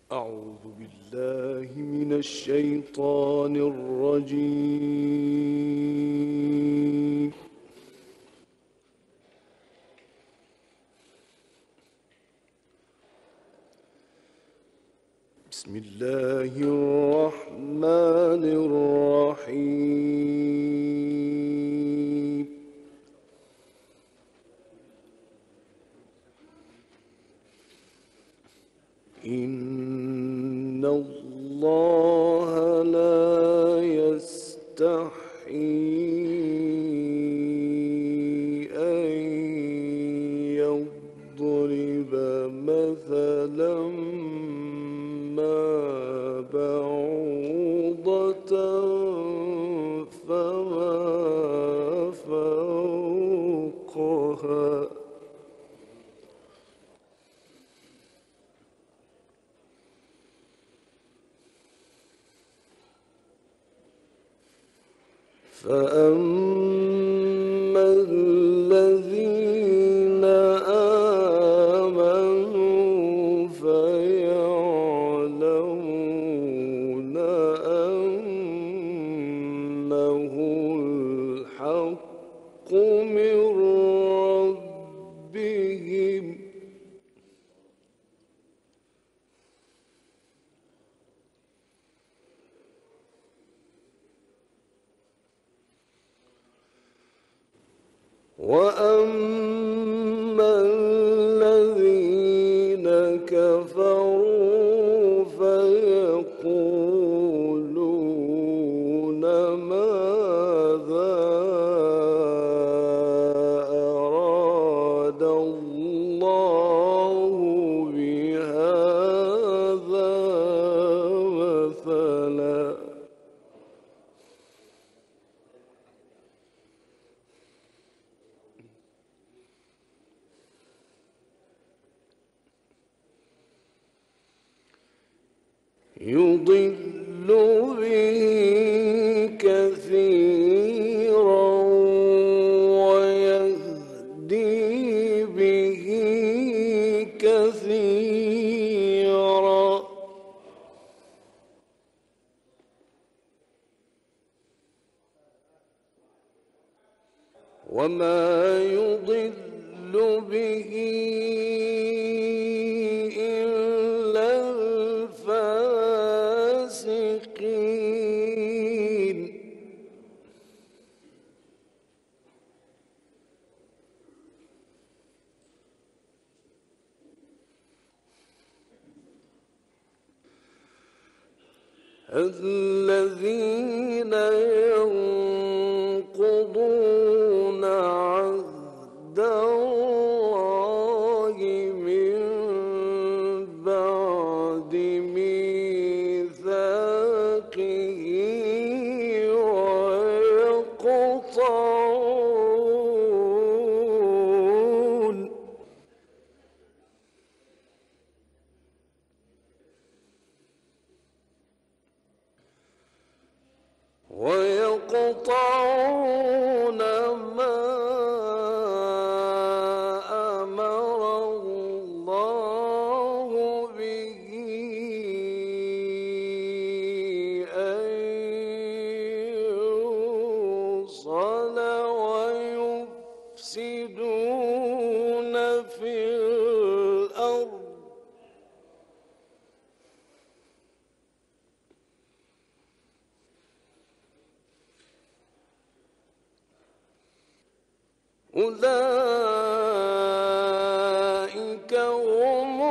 أعوذ بالله من الشيطان الرجيم. بسم الله الرحمن الرحيم. إن الله لا يستحيي أن يضرب مثلا ما بعوضة فما فوقها فأما الذين آمنوا فيعلمون أنه الحق من ربهم وأما الذين كفروا فيقولون ماذا أراد الله بهذا مثلا يضل به كثيرا ويهدي به كثيرا وما يضل به إلا الفاسقين الذين ينقضون عهد الله من بعد ميثاقه ويقطعون ما أمر الله به أن يوصل ويفسدون في الأرض أولئك هم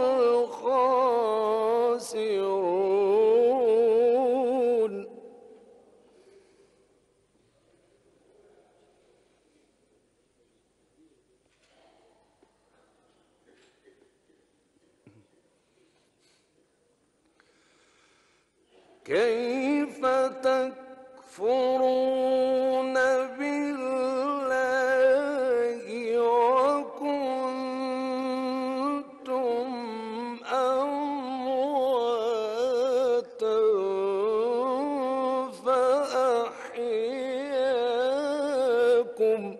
الخاسرون كيف تكفرون بالله وكنتم أمواتا فأحياكم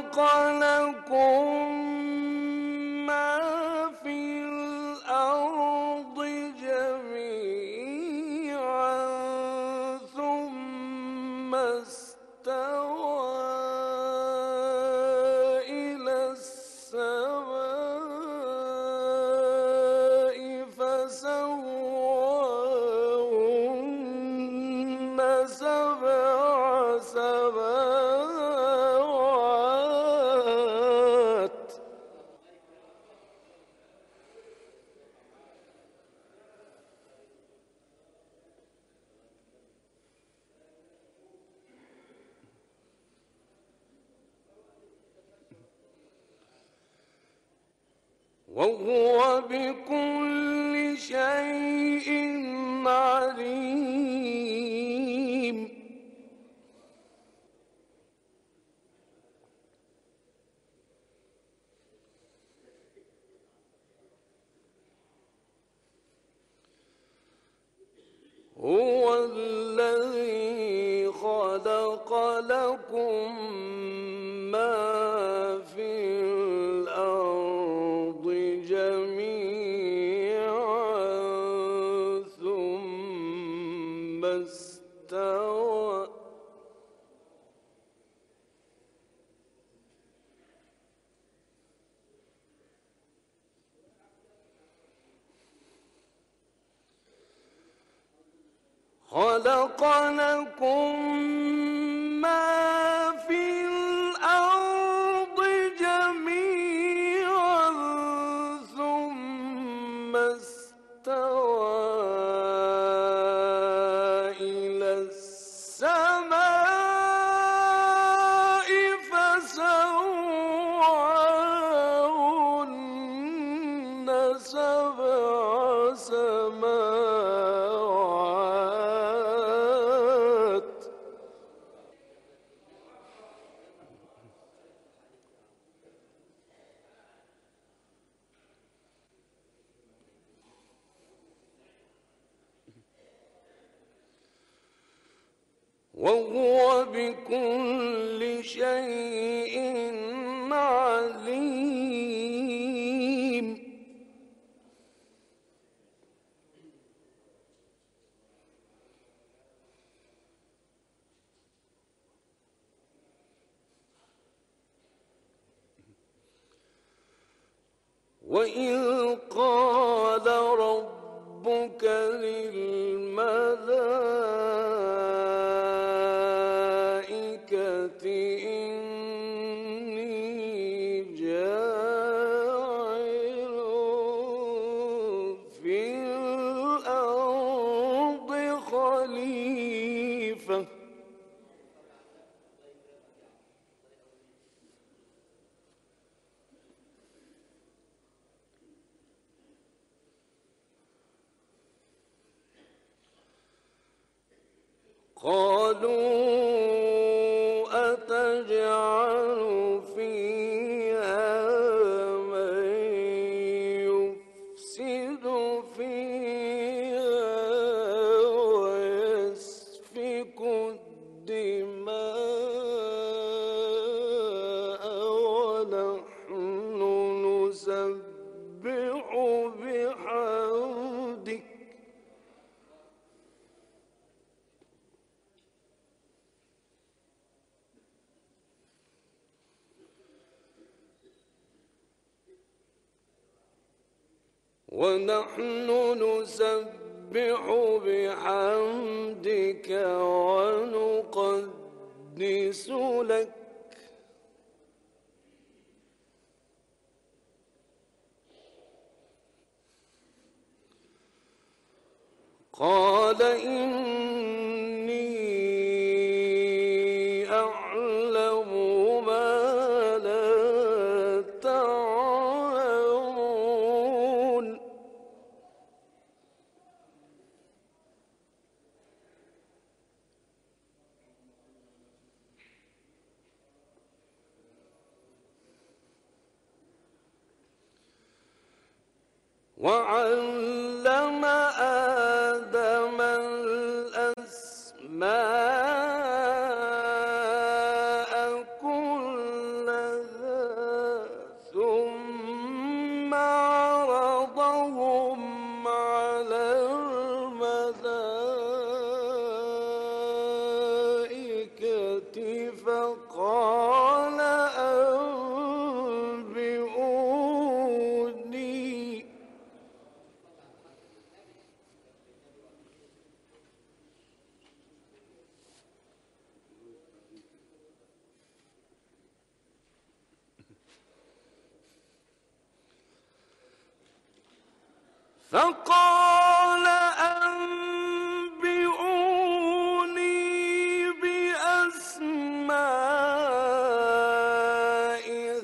لكم ما في الأرض جميعا ثم استوى إلى السماء فسواهن سبع سماوات وهو بكل شيء عليم. هو الذي خلق لكم ما في الأرض جميعا ثم استوى خلق لكم ما في الأرض جميعا ثم استوى إلى السماء فسواهن سبع سماوات وهو بكل شيء عليم. وإذ قال ربك للملائكة إني جاعل في الأرض خليفة قالوا أتجعل فيها من يفسد فيها ويسفك الدماء ونحن نسبح بحمدك ونقدس لك قال إني أعلم ما لا تعلمون وعلم آدم الأسماء كلها فقال أنبئوني بأسماء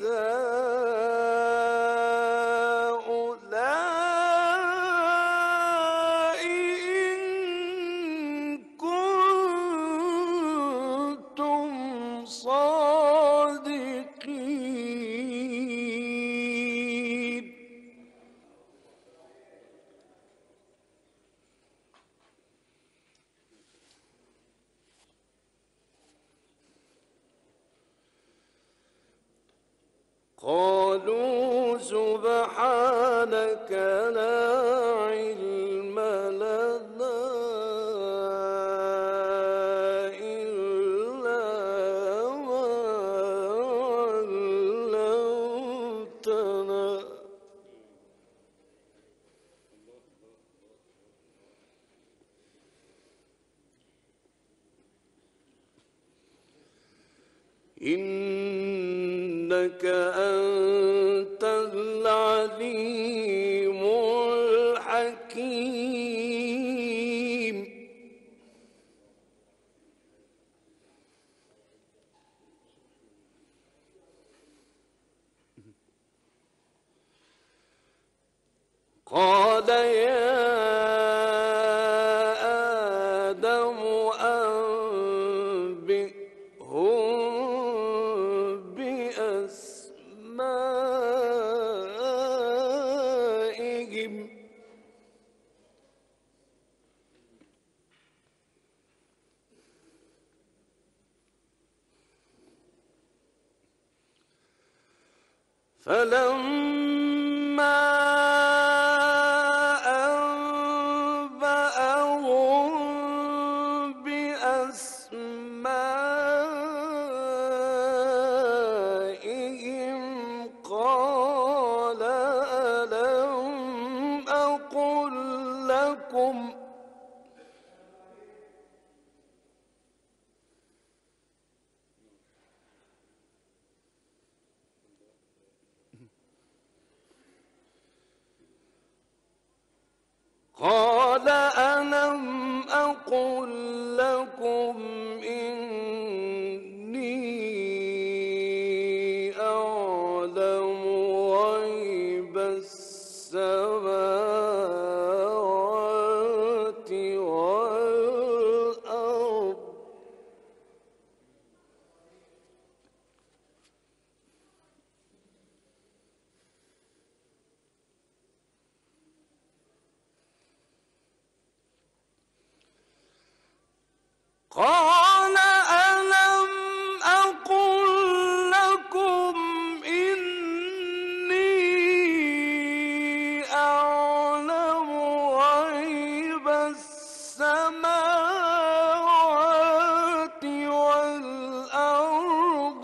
هؤلاء إن كنتم صادقين. قالوا سبحانك لا علم لنا إلا ما علمتنا إنك أنت العليم الحكيم. قال يا آدم أنبئهم بأسمائهم فلما أنبأهم بأسمائهم قال ألم أقل لكم قال ألم أقل لكم إني أعلم غيب السماوات والأرض قال ألم أقل لكم إني أعلم غيب السماوات والأرض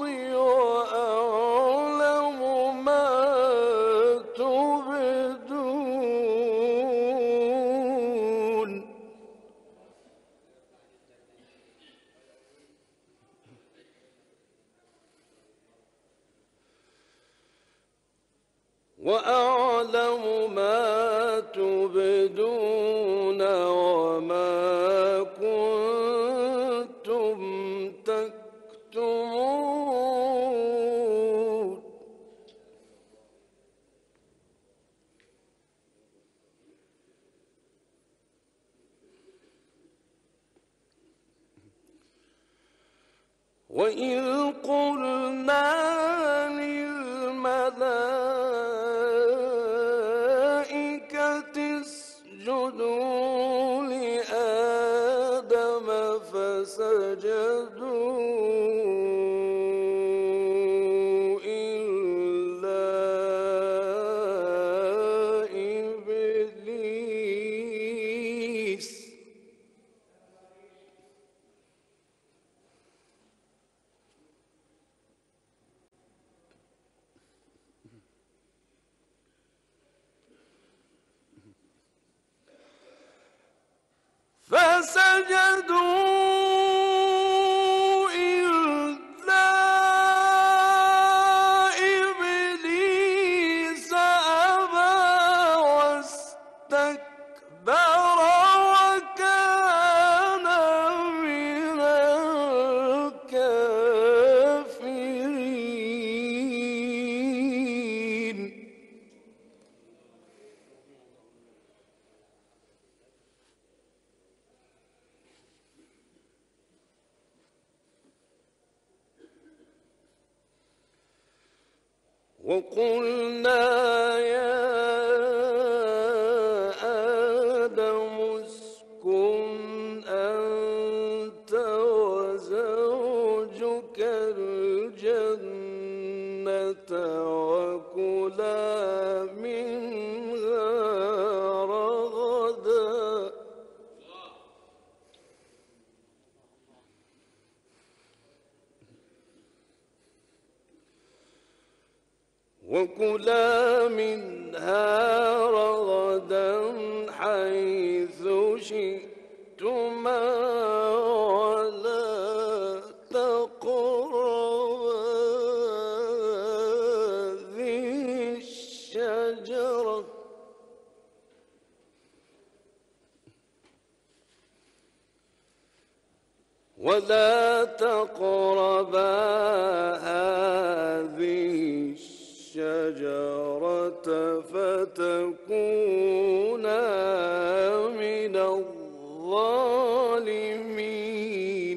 وأعلم ما تبدون وما كنتم تكتمون وإذ قلنا للملائكة اسجدوا لآدم فسجدوا إلا إبليس وقلنا يا آدم اسكن أنت وزوجك الجنة وكلا منها رغدا حيث شئتما ولا تقربا هذه الشجرة فتكونا من الظالمين.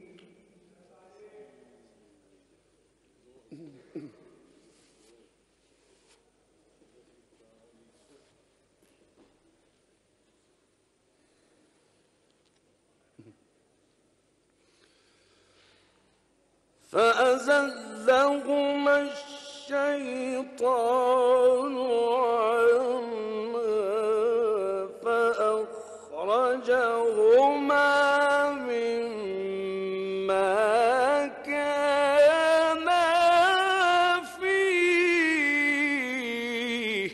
فأزلهما الشيطان عنها فأخرجهما مما كانا فيه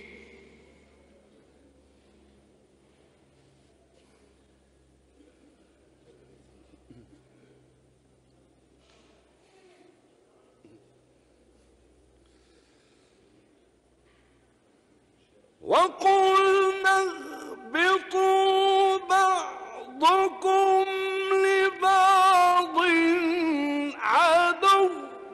وقلنا اهبطوا بعضكم لبعض عدو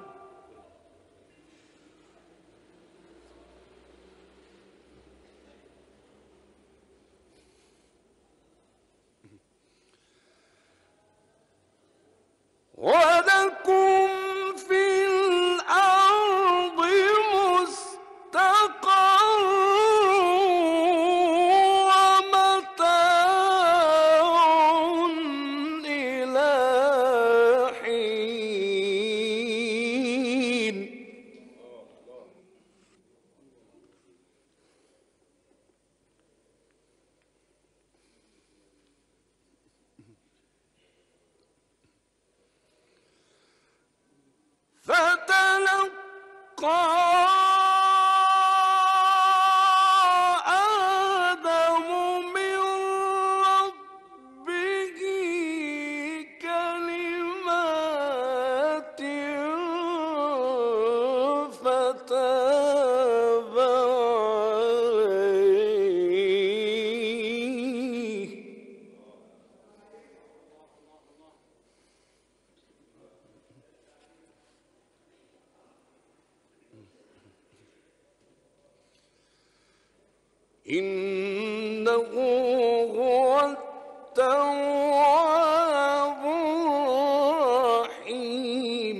ولكم في الأرض مستقر فتلقى آدم من ربه كلمات فتاب عليه إنه هو التواب الرحيم.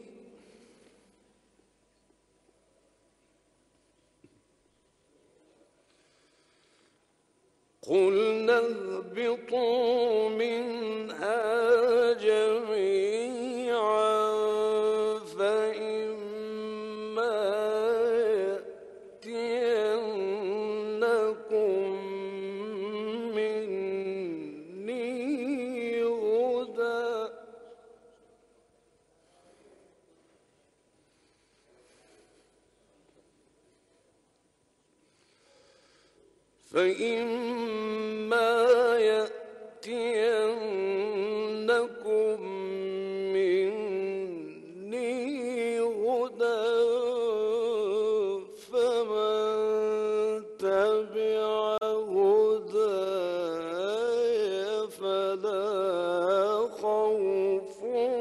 قلنا اهبطوا منها جميعا فإما يأتينكم مني هدى فمن تبع هداي فلا خوف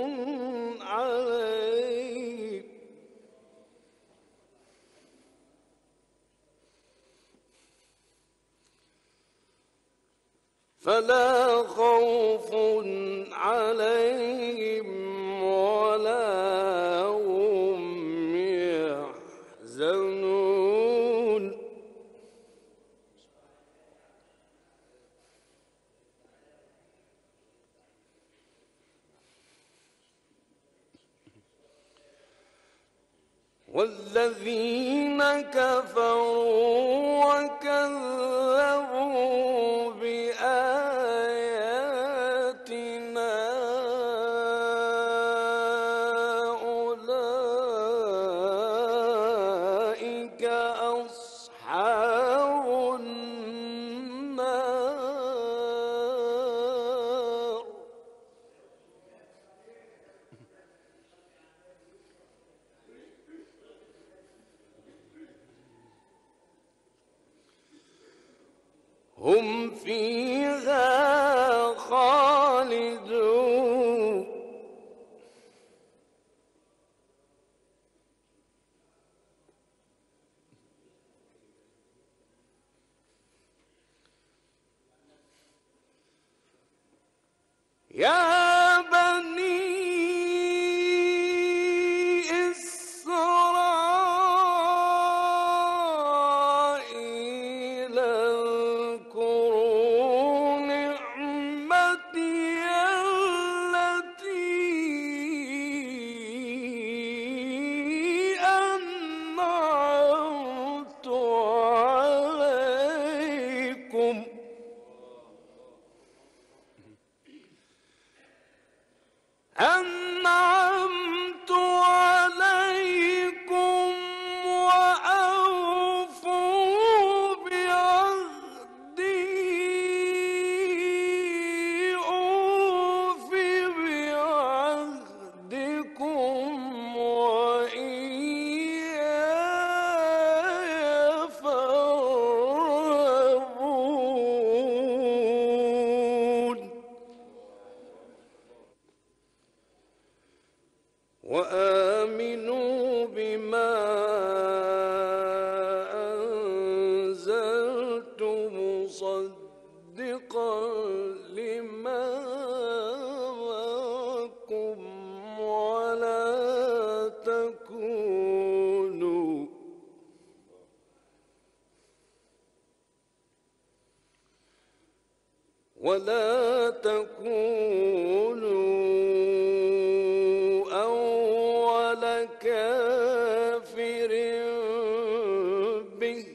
عليهم ولا هم يحزنون. والذين كفروا وكذبوا بآياتنا أولئك أصحاب النار. هم فيها خالدون. يا بني إسرائيل اذكروا نعمتي التي أنعمت عليكم وأوفوا بعهدي أوف بعهدكم وإياي فارهبون. وآمنوا بما أنزلت مصدقا لما معكم ولا تكونوا أول كافر به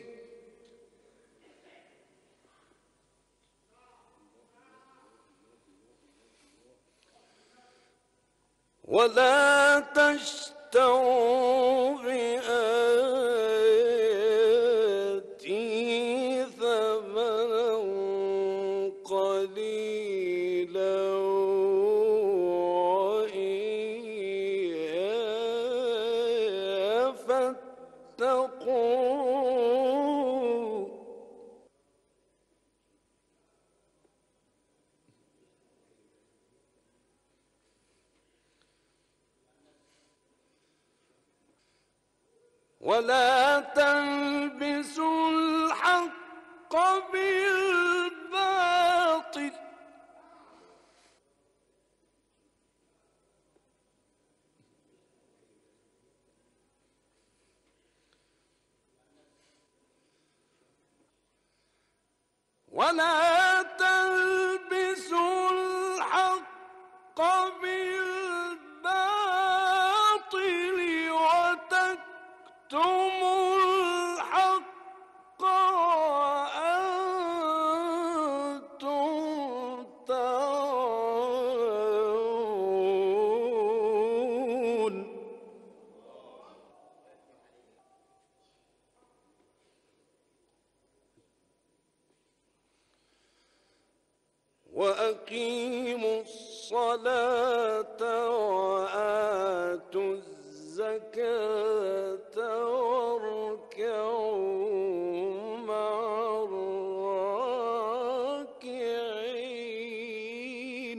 ولا تشتروا بآياتي ثمنا قليلا وإياي فاتقون. ولا تلبسوا الحق بالباطل ولا تلبسوا الحق بالباطل وتكتموا الحق وأنتم تعلمون. وأقيموا الصلاة وآتوا الزكاة واركعوا مع الراكعين.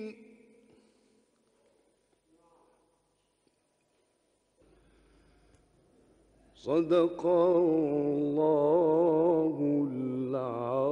صدق الله العظيم.